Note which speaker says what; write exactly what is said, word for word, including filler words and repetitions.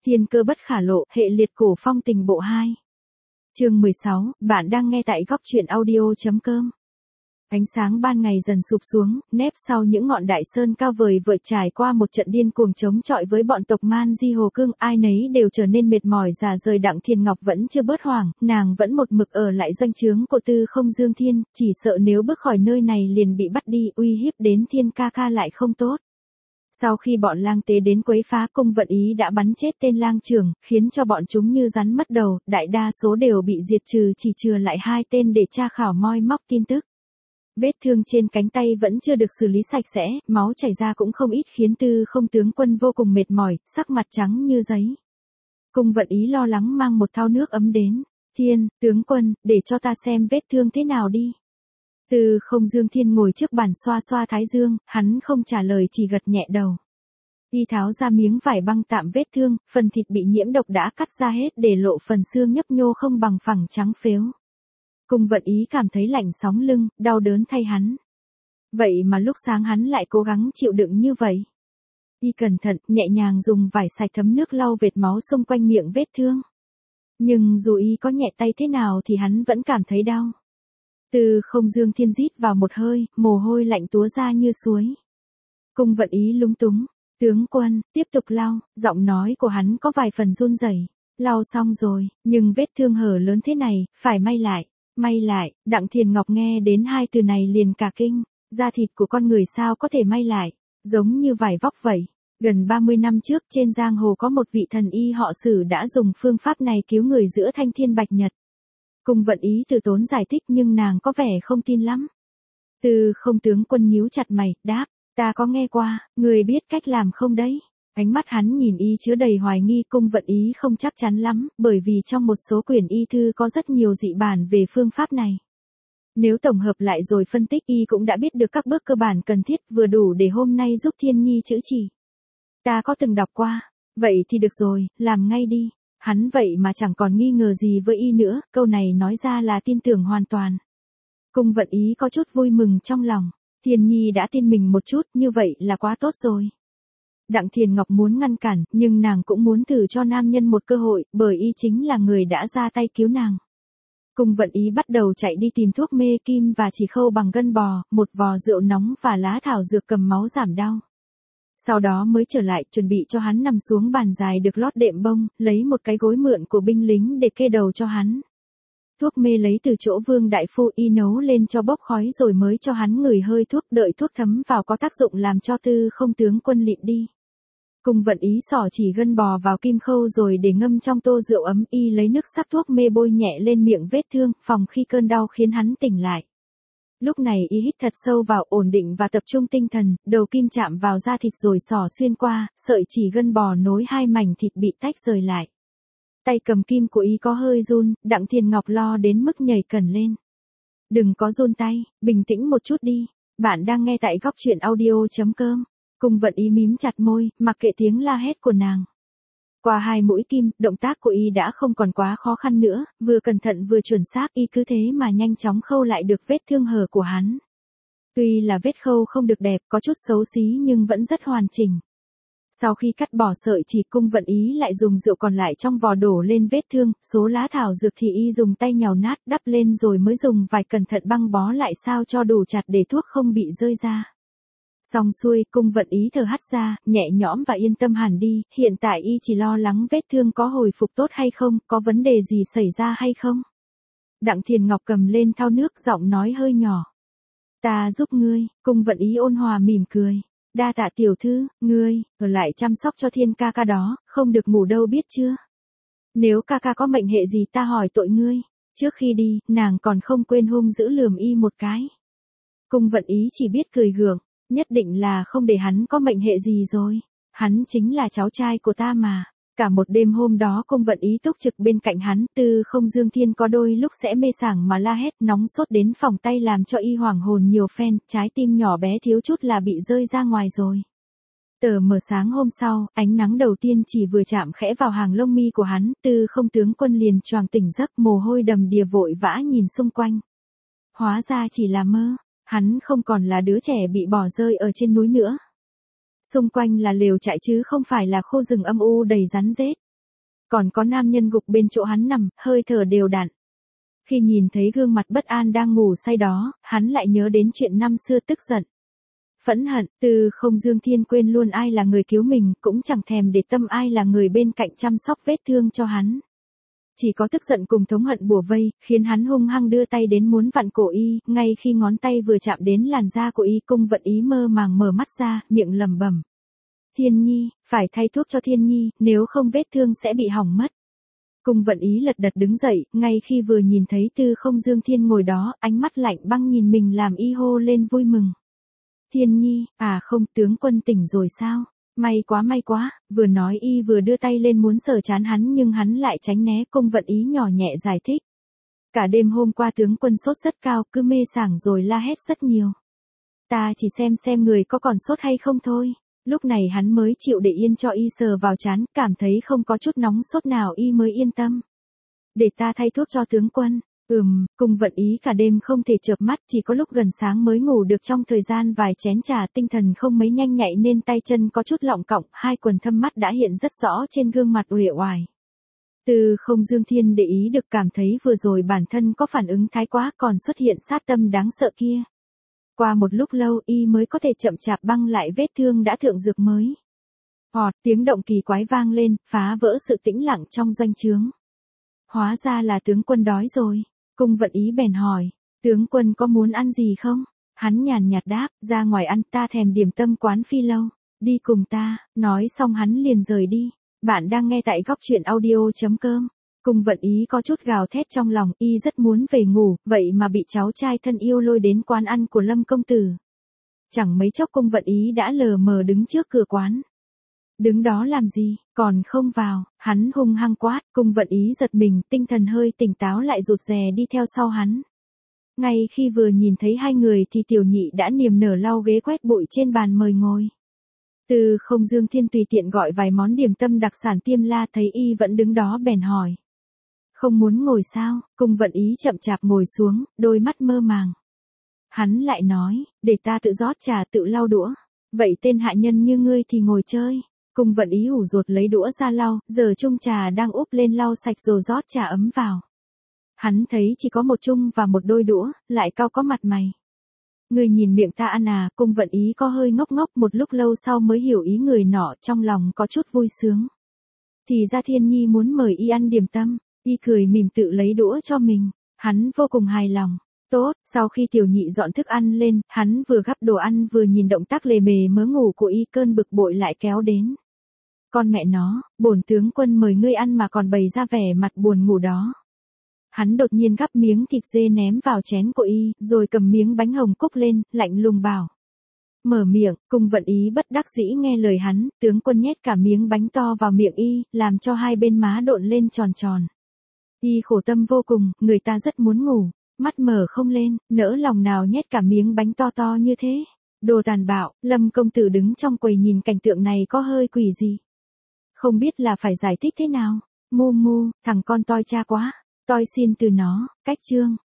Speaker 1: Thiên cơ bất khả lộ, hệ liệt cổ phong tình bộ hai. Chương mười sáu, bạn đang nghe tại góc truyện audio.com. Ánh sáng ban ngày dần sụp xuống, nép sau những ngọn đại sơn cao vời vợi trải qua một trận điên cuồng chống chọi với bọn tộc Man Di Hồ Cương, ai nấy đều trở nên mệt mỏi già rời. Đặng Thiền Ngọc vẫn chưa bớt hoảng, nàng vẫn một mực ở lại doanh trướng của Tư Không Dương Thiên, chỉ sợ nếu bước khỏi nơi này liền bị bắt đi, uy hiếp đến Thiên ca ca lại không tốt. Sau khi bọn lang tế đến quấy phá, Cung Vận Ý đã bắn chết tên lang trưởng, khiến cho bọn chúng như rắn mất đầu, đại đa số đều bị diệt trừ, chỉ chừa lại hai tên để tra khảo moi móc tin tức. Vết thương trên cánh tay vẫn chưa được xử lý sạch sẽ, máu chảy ra cũng không ít, khiến Tư Không tướng quân vô cùng mệt mỏi, sắc mặt trắng như giấy. Cung Vận Ý lo lắng mang một thau nước ấm đến. Thiên, tướng quân, để cho ta xem vết thương thế nào đi. Tư Không Dương Thiên ngồi trước bàn xoa xoa thái dương, hắn không trả lời chỉ gật nhẹ đầu. Y tháo ra miếng vải băng tạm vết thương, phần thịt bị nhiễm độc đã cắt ra hết để lộ phần xương nhấp nhô không bằng phẳng trắng phếu. Cung Vận Ý cảm thấy lạnh sóng lưng, đau đớn thay hắn. Vậy mà lúc sáng hắn lại cố gắng chịu đựng như vậy. Y cẩn thận, nhẹ nhàng dùng vải sạch thấm nước lau vệt máu xung quanh miệng vết thương. Nhưng dù Y có nhẹ tay thế nào thì hắn vẫn cảm thấy đau. Tư Không Dương Thiên rít vào một hơi, mồ hôi lạnh túa ra như suối. Cung Vận Ý lúng túng. Tướng quân, tiếp tục lau, giọng nói của hắn có vài phần run rẩy. Lau xong rồi, nhưng vết thương hở lớn thế này, phải may lại. May lại, Đặng Thiền Ngọc nghe đến hai từ này liền cả kinh. Da thịt của con người sao có thể may lại, giống như vải vóc vậy. Gần ba mươi năm trước trên giang hồ có một vị thần y họ Sử đã dùng phương pháp này cứu người giữa thanh thiên bạch nhật. Cung Vận Ý từ tốn giải thích nhưng nàng có vẻ không tin lắm. Tư Không tướng quân nhíu chặt mày, đáp, ta có nghe qua, người biết cách làm không đấy? Ánh mắt hắn nhìn Y chứa đầy hoài nghi. Cung Vận Ý không chắc chắn lắm, bởi vì trong một số quyển y thư có rất nhiều dị bản về phương pháp này. Nếu tổng hợp lại rồi phân tích, Y cũng đã biết được các bước cơ bản cần thiết, vừa đủ để hôm nay giúp Thiên Nhi chữa trị. Ta có từng đọc qua, vậy thì được rồi, làm ngay đi. Hắn vậy mà chẳng còn nghi ngờ gì với Y nữa, câu này nói ra là tin tưởng hoàn toàn. Cung Vận Ý có chút vui mừng trong lòng, Thiên Nhi đã tin mình một chút, như vậy là quá tốt rồi. Đặng Thiền Ngọc muốn ngăn cản, nhưng nàng cũng muốn thử cho nam nhân một cơ hội, bởi Y chính là người đã ra tay cứu nàng. Cung Vận Ý bắt đầu chạy đi tìm thuốc mê kim và chỉ khâu bằng gân bò, một vò rượu nóng và lá thảo dược cầm máu giảm đau. Sau đó mới trở lại, chuẩn bị cho hắn nằm xuống bàn dài được lót đệm bông, lấy một cái gối mượn của binh lính để kê đầu cho hắn. Thuốc mê lấy từ chỗ Vương đại phu, Y nấu lên cho bốc khói rồi mới cho hắn ngửi hơi thuốc, đợi thuốc thấm vào có tác dụng làm cho Tư Không tướng quân lịm đi. Cung Vận Ý xỏ chỉ gân bò vào kim khâu rồi để ngâm trong tô rượu ấm. Y lấy nước sắc thuốc mê bôi nhẹ lên miệng vết thương, phòng khi cơn đau khiến hắn tỉnh lại. Lúc này Y hít thật sâu vào, ổn định và tập trung tinh thần, đầu kim chạm vào da thịt rồi xỏ xuyên qua, sợi chỉ gân bò nối hai mảnh thịt bị tách rời lại. Tay cầm kim của Y có hơi run, Đặng Thiền Ngọc lo đến mức nhảy cẩn lên. Đừng có run tay, bình tĩnh một chút đi. Bạn đang nghe tại góc truyện audio.com. Cung Vận Ý mím chặt môi, mặc kệ tiếng la hét của nàng. Qua hai mũi kim, động tác của Y đã không còn quá khó khăn nữa, vừa cẩn thận vừa chuẩn xác. Y cứ thế mà nhanh chóng khâu lại được vết thương hở của hắn. Tuy là vết khâu không được đẹp, có chút xấu xí nhưng vẫn rất hoàn chỉnh. Sau khi cắt bỏ sợi chỉ, Cung Vận Ý lại dùng rượu còn lại trong vò đổ lên vết thương, số lá thảo dược thì Y dùng tay nhào nát đắp lên rồi mới dùng vải cẩn thận băng bó lại sao cho đủ chặt để thuốc không bị rơi ra. Xong xuôi, Cung Vận Ý thở hắt ra, nhẹ nhõm và yên tâm hẳn đi, hiện tại Y chỉ lo lắng vết thương có hồi phục tốt hay không, có vấn đề gì xảy ra hay không. Đặng Thiền Ngọc cầm lên thau nước, giọng nói hơi nhỏ. Ta giúp ngươi. Cung Vận Ý ôn hòa mỉm cười. Đa tạ tiểu thư, ngươi, ở lại chăm sóc cho Thiên ca ca đó, không được ngủ đâu biết chưa. Nếu ca ca có mệnh hệ gì ta hỏi tội ngươi. Trước khi đi, nàng còn không quên hung dữ lườm Y một cái. Cung Vận Ý chỉ biết cười gượng. Nhất định là không để hắn có mệnh hệ gì rồi. Hắn chính là cháu trai của ta mà. Cả một đêm hôm đó Cung Vận Ý túc trực bên cạnh hắn. Tư Không Dương Thiên có đôi lúc sẽ mê sảng mà la hét nóng sốt đến phỏng tay làm cho Y hoảng hồn nhiều phen. Trái tim nhỏ bé thiếu chút là bị rơi ra ngoài rồi. Tờ mờ sáng hôm sau, ánh nắng đầu tiên chỉ vừa chạm khẽ vào hàng lông mi của hắn. Tư Không tướng quân liền choàng tỉnh giấc, mồ hôi đầm đìa vội vã nhìn xung quanh. Hóa ra chỉ là mơ. Hắn không còn là đứa trẻ bị bỏ rơi ở trên núi nữa. Xung quanh là lều trại chứ không phải là khu rừng âm u đầy rắn rết. Còn có nam nhân gục bên chỗ hắn nằm, hơi thở đều đặn. Khi nhìn thấy gương mặt bất an đang ngủ say đó, hắn lại nhớ đến chuyện năm xưa tức giận. Phẫn hận, Từ Không Dương Thiên quên luôn ai là người cứu mình, cũng chẳng thèm để tâm ai là người bên cạnh chăm sóc vết thương cho hắn. Chỉ có tức giận cùng thống hận bủa vây, khiến hắn hung hăng đưa tay đến muốn vặn cổ y, ngay khi ngón tay vừa chạm đến làn da của y, Cung Vận Ý mơ màng mở mắt ra, miệng lẩm bẩm. Thiên Nhi, phải thay thuốc cho Thiên Nhi, nếu không vết thương sẽ bị hỏng mất. Cung Vận Ý lật đật đứng dậy, ngay khi vừa nhìn thấy Tư Không Dương Thiên ngồi đó, ánh mắt lạnh băng nhìn mình làm y hô lên vui mừng. Thiên Nhi, à không, tướng quân tỉnh rồi sao? May quá may quá, vừa nói y vừa đưa tay lên muốn sờ trán hắn nhưng hắn lại tránh né. Cung Vận Ý nhỏ nhẹ giải thích. Cả đêm hôm qua tướng quân sốt rất cao, cứ mê sảng rồi la hét rất nhiều. Ta chỉ xem xem người có còn sốt hay không thôi. Lúc này hắn mới chịu để yên cho y sờ vào trán, cảm thấy không có chút nóng sốt nào y mới yên tâm. Để ta thay thuốc cho tướng quân. Ừm, Cung Vận Ý cả đêm không thể chợp mắt, chỉ có lúc gần sáng mới ngủ được trong thời gian vài chén trà, tinh thần không mấy nhanh nhạy nên tay chân có chút lọng cọng, hai quầng thâm mắt đã hiện rất rõ trên gương mặt uể oải. Từ Không Dương Thiên để ý được, cảm thấy vừa rồi bản thân có phản ứng thái quá, còn xuất hiện sát tâm đáng sợ kia. Qua một lúc lâu y mới có thể chậm chạp băng lại vết thương đã thượng dược mới. Họt, tiếng động kỳ quái vang lên, phá vỡ sự tĩnh lặng trong doanh trướng. Hóa ra là tướng quân đói rồi. Cung Vận Ý bèn hỏi, tướng quân có muốn ăn gì không? Hắn nhàn nhạt đáp, ra ngoài ăn, ta thèm điểm tâm quán Phi Lâu, đi cùng ta. Nói xong hắn liền rời đi. Bạn đang nghe tại góc truyện audio chấm com. Cung Vận Ý có chút gào thét trong lòng, y rất muốn về ngủ, vậy mà bị cháu trai thân yêu lôi đến quán ăn của Lâm công tử. Chẳng mấy chốc Cung Vận Ý đã lờ mờ đứng trước cửa quán. Đứng đó làm gì, còn không vào, hắn hung hăng quát. Cung Vận Ý giật mình, tinh thần hơi tỉnh táo lại rụt rè đi theo sau hắn. Ngay khi vừa nhìn thấy hai người thì tiểu nhị đã niềm nở lau ghế quét bụi trên bàn mời ngồi. Từ Không Dương Thiên tùy tiện gọi vài món điểm tâm đặc sản Tiêm La, thấy y vẫn đứng đó bèn hỏi. Không muốn ngồi sao? Cung Vận Ý chậm chạp ngồi xuống, đôi mắt mơ màng. Hắn lại nói, để ta tự rót trà tự lau đũa. Vậy tên hạ nhân như ngươi thì ngồi chơi. Cung Vận Ý ủ rột lấy đũa ra lau, giờ chung trà đang úp lên lau sạch rồi rót trà ấm vào. Hắn thấy chỉ có một chung và một đôi đũa, lại cau có mặt mày. Người nhìn miệng ta ăn à? Cung Vận Ý có hơi ngốc ngốc, một lúc lâu sau mới hiểu ý người nọ, trong lòng có chút vui sướng. Thì ra Thiên Nhi muốn mời y ăn điểm tâm, y cười mỉm tự lấy đũa cho mình, hắn vô cùng hài lòng. Tốt, sau khi tiểu nhị dọn thức ăn lên, hắn vừa gắp đồ ăn vừa nhìn động tác lề mề mớ ngủ của y, cơn bực bội lại kéo đến. Con mẹ nó, bổn tướng quân mời ngươi ăn mà còn bày ra vẻ mặt buồn ngủ đó. Hắn đột nhiên gắp miếng thịt dê ném vào chén của y, rồi cầm miếng bánh hồng cúc lên, lạnh lùng bảo. Mở miệng. Cung Vận Ý bất đắc dĩ nghe lời hắn, tướng quân nhét cả miếng bánh to vào miệng y, làm cho hai bên má độn lên tròn tròn. Y khổ tâm vô cùng, người ta rất muốn ngủ, mắt mở không lên, nỡ lòng nào nhét cả miếng bánh to to như thế. Đồ tàn bạo. Lâm công tử đứng trong quầy nhìn cảnh tượng này có hơi quỷ gì. Không biết là phải giải thích thế nào. Mu mu, thằng con toi cha quá. Toi xin từ nó. Cách chương.